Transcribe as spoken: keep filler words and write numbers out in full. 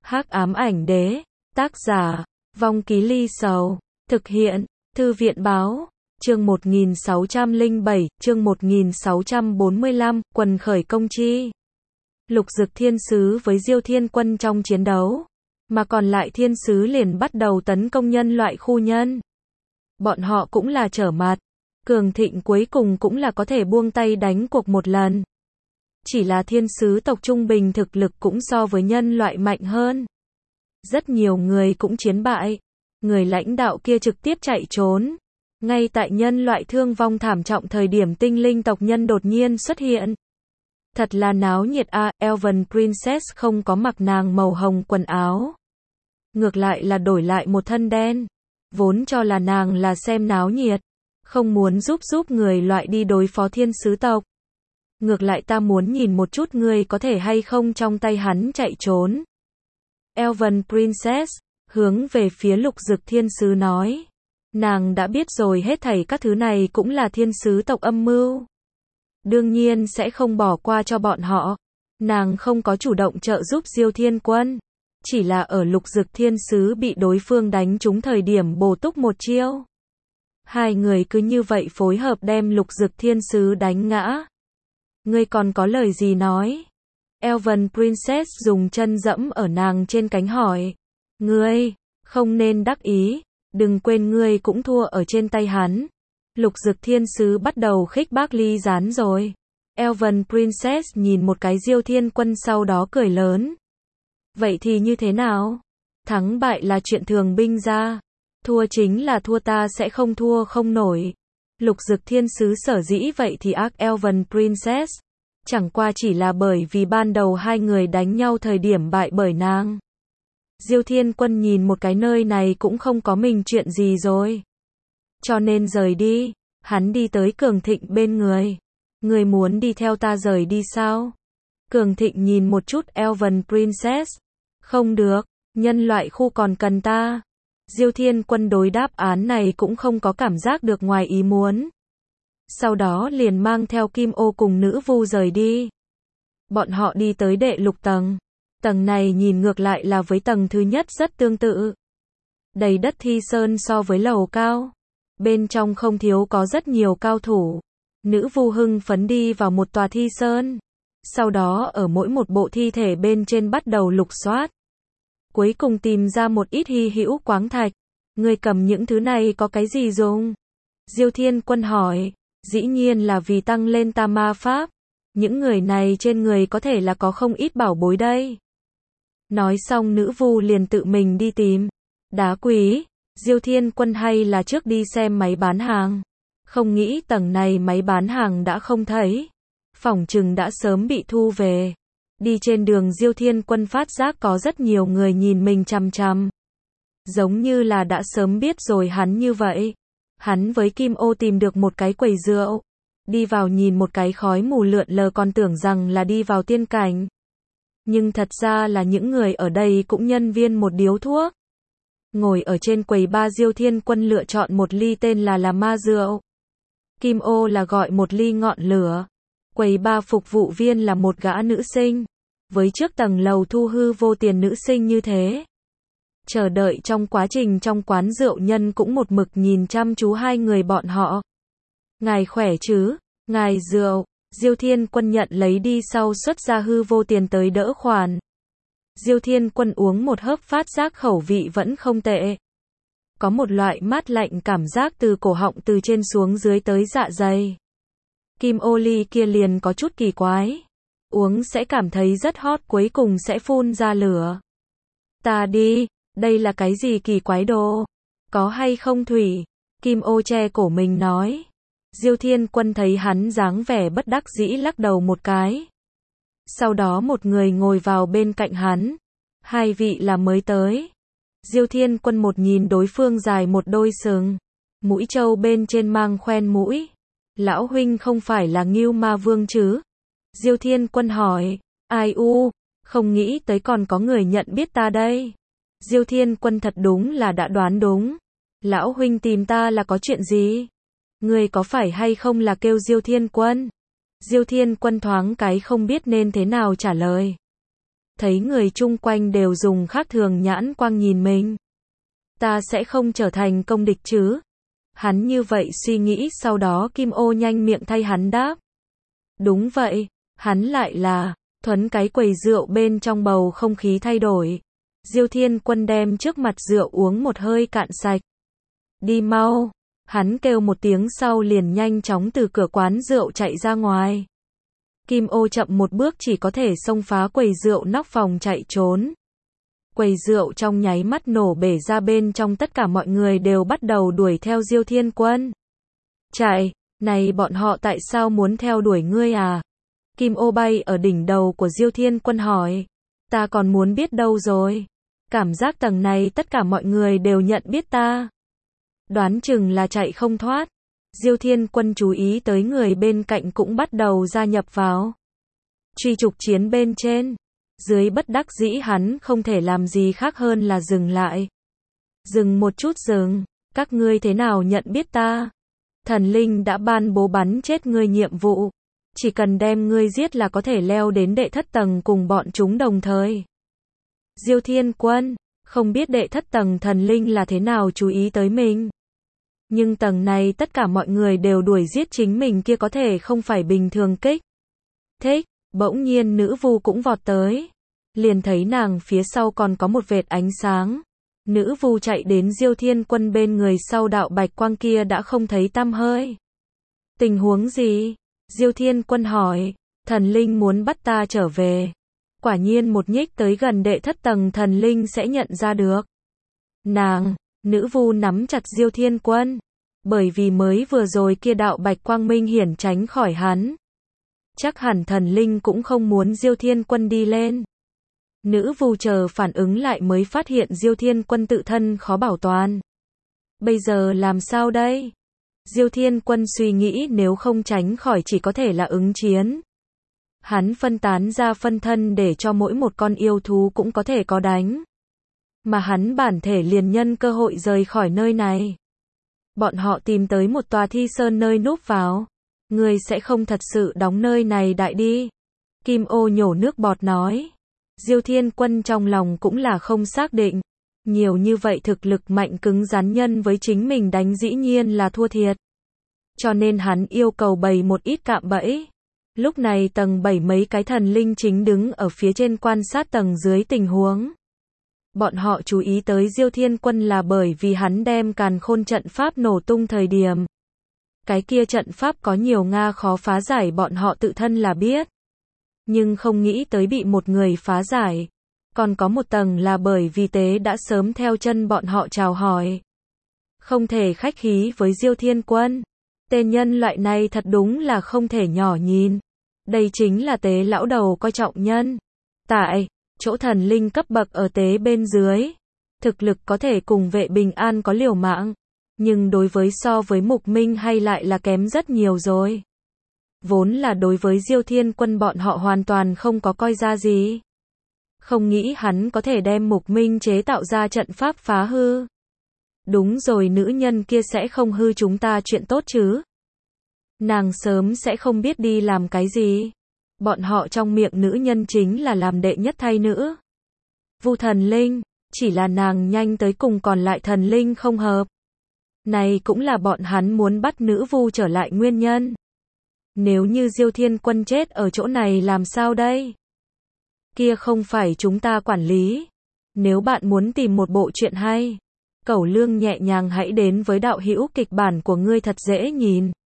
Hắc ám ảnh đế, tác giả, Vong Ký Ly Sầu, thực hiện, Thư viện báo, chương một nghìn sáu trăm lẻ bảy, chương một nghìn sáu trăm bốn mươi lăm, quần khởi công chi. Lục Dực Thiên Sứ với Diêu Thiên Quân trong chiến đấu, mà còn lại thiên sứ liền bắt đầu tấn công nhân loại khu nhân. Bọn họ cũng là trở mặt, cường thịnh cuối cùng cũng là có thể buông tay đánh cuộc một lần. Chỉ là thiên sứ tộc trung bình thực lực cũng so với nhân loại mạnh hơn. Rất nhiều người cũng chiến bại. Người lãnh đạo kia trực tiếp chạy trốn. Ngay tại nhân loại thương vong thảm trọng thời điểm tinh linh tộc nhân đột nhiên xuất hiện. Thật là náo nhiệt a, à, Elven Princess không có mặc nàng màu hồng quần áo. Ngược lại là đổi lại một thân đen. Vốn cho là nàng là xem náo nhiệt. Không muốn giúp giúp người loại đi đối phó thiên sứ tộc. Ngược lại ta muốn nhìn một chút ngươi có thể hay không trong tay hắn chạy trốn. Elven Princess, hướng về phía Lục Dực Thiên Sứ nói. Nàng đã biết rồi hết thảy các thứ này cũng là thiên sứ tộc âm mưu. Đương nhiên sẽ không bỏ qua cho bọn họ. Nàng không có chủ động trợ giúp Diêu Thiên Quân. Chỉ là ở Lục Dực Thiên Sứ bị đối phương đánh trúng thời điểm bổ túc một chiêu. Hai người cứ như vậy phối hợp đem Lục Dực Thiên Sứ đánh ngã. Ngươi còn có lời gì nói? Elven Princess dùng chân dẫm ở nàng trên cánh hỏi. Ngươi, không nên đắc ý, đừng quên ngươi cũng thua ở trên tay hắn. Lục Dực Thiên Sứ bắt đầu khích bác ly gián rồi. Elven Princess nhìn một cái Diêu Thiên Quân sau đó cười lớn. Vậy thì như thế nào? Thắng bại là chuyện thường binh ra. Thua chính là thua, ta sẽ không thua không nổi. Lục Dực Thiên Sứ sở dĩ vậy thì ác Elven Princess. Chẳng qua chỉ là bởi vì ban đầu hai người đánh nhau thời điểm bại bởi nàng. Diêu Thiên Quân nhìn một cái nơi này cũng không có mình chuyện gì rồi. Cho nên rời đi. Hắn đi tới Cường Thịnh bên người. Người muốn đi theo ta rời đi sao? Cường Thịnh nhìn một chút Elven Princess. Không được, nhân loại khu còn cần ta. Diêu Thiên Quân đối đáp án này cũng không có cảm giác được ngoài ý muốn. Sau đó liền mang theo Kim Ô cùng nữ vu rời đi. Bọn họ đi tới đệ lục tầng. Tầng này nhìn ngược lại là với tầng thứ nhất rất tương tự. Đầy đất thi sơn so với lầu cao. Bên trong không thiếu có rất nhiều cao thủ. Nữ vu hưng phấn đi vào một tòa thi sơn. Sau đó ở mỗi một bộ thi thể bên trên bắt đầu lục soát. Cuối cùng tìm ra một ít hy hữu quáng thạch. Người cầm những thứ này có cái gì dùng? Diêu Thiên Quân hỏi. Dĩ nhiên là vì tăng lên ta ma pháp. Những người này trên người có thể là có không ít bảo bối đây. Nói xong nữ vu liền tự mình đi tìm. Đá quý. Diêu Thiên Quân hay là trước đi xem máy bán hàng. Không nghĩ tầng này máy bán hàng đã không thấy. Phỏng chừng đã sớm bị thu về. Đi trên đường Diêu Thiên Quân phát giác có rất nhiều người nhìn mình chằm chằm. Giống như là đã sớm biết rồi hắn như vậy. Hắn với Kim Ô tìm được một cái quầy rượu. Đi vào nhìn một cái khói mù lượn lờ còn tưởng rằng là đi vào tiên cảnh. Nhưng thật ra là những người ở đây cũng nhân viên một điếu thuốc. Ngồi ở trên quầy ba Diêu Thiên Quân lựa chọn một ly tên là là ma rượu. Kim Ô là gọi một ly ngọn lửa. Quầy ba phục vụ viên là một gã nữ sinh. Với trước tầng lầu thu hư vô tiền nữ sinh như thế. Chờ đợi trong quá trình trong quán rượu nhân cũng một mực nhìn chăm chú hai người bọn họ. Ngài khỏe chứ? Ngài rượu. Diêu Thiên Quân nhận lấy đi sau xuất ra hư vô tiền tới đỡ khoản. Diêu Thiên Quân uống một hớp phát giác khẩu vị vẫn không tệ. Có một loại mát lạnh cảm giác từ cổ họng từ trên xuống dưới tới dạ dày. Kim Ô ly kia liền có chút kỳ quái. Uống sẽ cảm thấy rất hot cuối cùng sẽ phun ra lửa. Ta đi, đây là cái gì kỳ quái đồ? Có hay không thủy? Kim Ô che cổ mình nói. Diêu Thiên Quân thấy hắn dáng vẻ bất đắc dĩ lắc đầu một cái. Sau đó một người ngồi vào bên cạnh hắn. Hai vị là mới tới. Diêu Thiên Quân một nhìn đối phương dài một đôi sừng. Mũi trâu bên trên mang khoen mũi. Lão huynh không phải là Ngưu Ma Vương chứ? Diêu Thiên Quân hỏi. Ai u, không nghĩ tới còn có người nhận biết ta đây. Diêu Thiên Quân thật đúng là đã đoán đúng. Lão huynh tìm ta là có chuyện gì? Người có phải hay không là kêu Diêu Thiên Quân? Diêu Thiên Quân thoáng cái không biết nên thế nào trả lời. thấy người chung quanh đều dùng khác thường nhãn quang nhìn mình. Ta sẽ không trở thành công địch chứ? Hắn như vậy suy nghĩ, sau đó Kim Ô nhanh miệng thay hắn đáp. Đúng vậy, hắn lại là, thuấn cái quầy rượu bên trong bầu không khí thay đổi. Diêu Thiên Quân đem trước mặt rượu uống một hơi cạn sạch. Đi mau, hắn kêu một tiếng sau liền nhanh chóng từ cửa quán rượu chạy ra ngoài. Kim Ô chậm một bước chỉ có thể xông phá quầy rượu nóc phòng chạy trốn. Quầy rượu trong nháy mắt nổ bể ra, bên trong tất cả mọi người đều bắt đầu đuổi theo Diêu Thiên Quân. Chạy, này bọn họ tại sao muốn theo đuổi ngươi à? Kim Ô bay ở đỉnh đầu của Diêu Thiên Quân hỏi. Ta còn muốn biết đâu rồi. Cảm giác tầng này tất cả mọi người đều nhận biết ta. Đoán chừng là chạy không thoát. Diêu Thiên Quân chú ý tới người bên cạnh cũng bắt đầu gia nhập vào truy trục chiến bên trên. Dưới bất đắc dĩ hắn không thể làm gì khác hơn là dừng lại. Dừng một chút dừng, các ngươi thế nào nhận biết ta? Thần linh đã ban bố bắn chết ngươi nhiệm vụ. Chỉ cần đem ngươi giết là có thể leo đến đệ thất tầng cùng bọn chúng đồng thời. Diêu Thiên Quân, không biết đệ thất tầng thần linh là thế nào chú ý tới mình. Nhưng tầng này tất cả mọi người đều đuổi giết chính mình kia có thể không phải bình thường kích. Thích, bỗng nhiên nữ vu cũng vọt tới. Liền thấy nàng phía sau còn có một vệt ánh sáng. Nữ vu chạy đến Diêu Thiên Quân bên người, sau đạo bạch quang kia đã không thấy tăm hơi. Tình huống gì? Diêu Thiên Quân hỏi. Thần linh muốn bắt ta trở về. Quả nhiên một nhích tới gần đệ thất tầng thần linh sẽ nhận ra được. Nàng, nữ vu nắm chặt Diêu Thiên Quân. Bởi vì mới vừa rồi kia đạo bạch quang minh hiển tránh khỏi hắn. Chắc hẳn thần linh cũng không muốn Diêu Thiên Quân đi lên. Nữ vu chờ phản ứng lại mới phát hiện Diêu Thiên Quân tự thân khó bảo toàn. Bây giờ làm sao đây? Diêu Thiên Quân suy nghĩ, nếu không tránh khỏi chỉ có thể là ứng chiến. Hắn phân tán ra phân thân để cho mỗi một con yêu thú cũng có thể có đánh. Mà hắn bản thể liền nhân cơ hội rời khỏi nơi này. Bọn họ tìm tới một tòa thi sơn nơi núp vào. Người sẽ không thật sự đóng nơi này đại đi. Kim Ô nhổ nước bọt nói. Diêu Thiên Quân trong lòng cũng là không xác định. Nhiều như vậy thực lực mạnh cứng rắn nhân với chính mình đánh dĩ nhiên là thua thiệt. Cho nên hắn yêu cầu bày một ít cạm bẫy. Lúc này tầng bảy mấy cái thần linh chính đứng ở phía trên quan sát tầng dưới tình huống. Bọn họ chú ý tới Diêu Thiên Quân là bởi vì hắn đem càn khôn trận pháp nổ tung thời điểm. Cái kia trận pháp có nhiều Nga khó phá giải, bọn họ tự thân là biết. Nhưng không nghĩ tới bị một người phá giải. Còn có một tầng là bởi vì tế đã sớm theo chân bọn họ chào hỏi. Không thể khách khí với Diêu Thiên Quân. Tên nhân loại này thật đúng là không thể nhỏ nhìn. Đây chính là tế lão đầu coi trọng nhân. Tại chỗ thần linh cấp bậc ở tế bên dưới. Thực lực có thể cùng vệ bình an có liều mạng. Nhưng đối với so với Mục Minh hay lại là kém rất nhiều rồi. Vốn là đối với Diêu Thiên Quân bọn họ hoàn toàn không có coi ra gì. Không nghĩ hắn có thể đem Mục Minh chế tạo ra trận pháp phá hư. Đúng rồi, nữ nhân kia sẽ không hư chúng ta chuyện tốt chứ. Nàng sớm sẽ không biết đi làm cái gì. Bọn họ trong miệng nữ nhân chính là làm đệ nhất thay nữ. Vu thần linh, chỉ là nàng nhanh tới cùng còn lại thần linh không hợp. Này cũng là bọn hắn muốn bắt nữ vu trở lại nguyên nhân. Nếu như Diêu Thiên Quân chết ở chỗ này làm sao đây? Kia không phải chúng ta quản lý. Nếu bạn muốn tìm một bộ truyện hay, Cẩu Lương nhẹ nhàng hãy đến với đạo hữu kịch bản của ngươi thật dễ nhìn.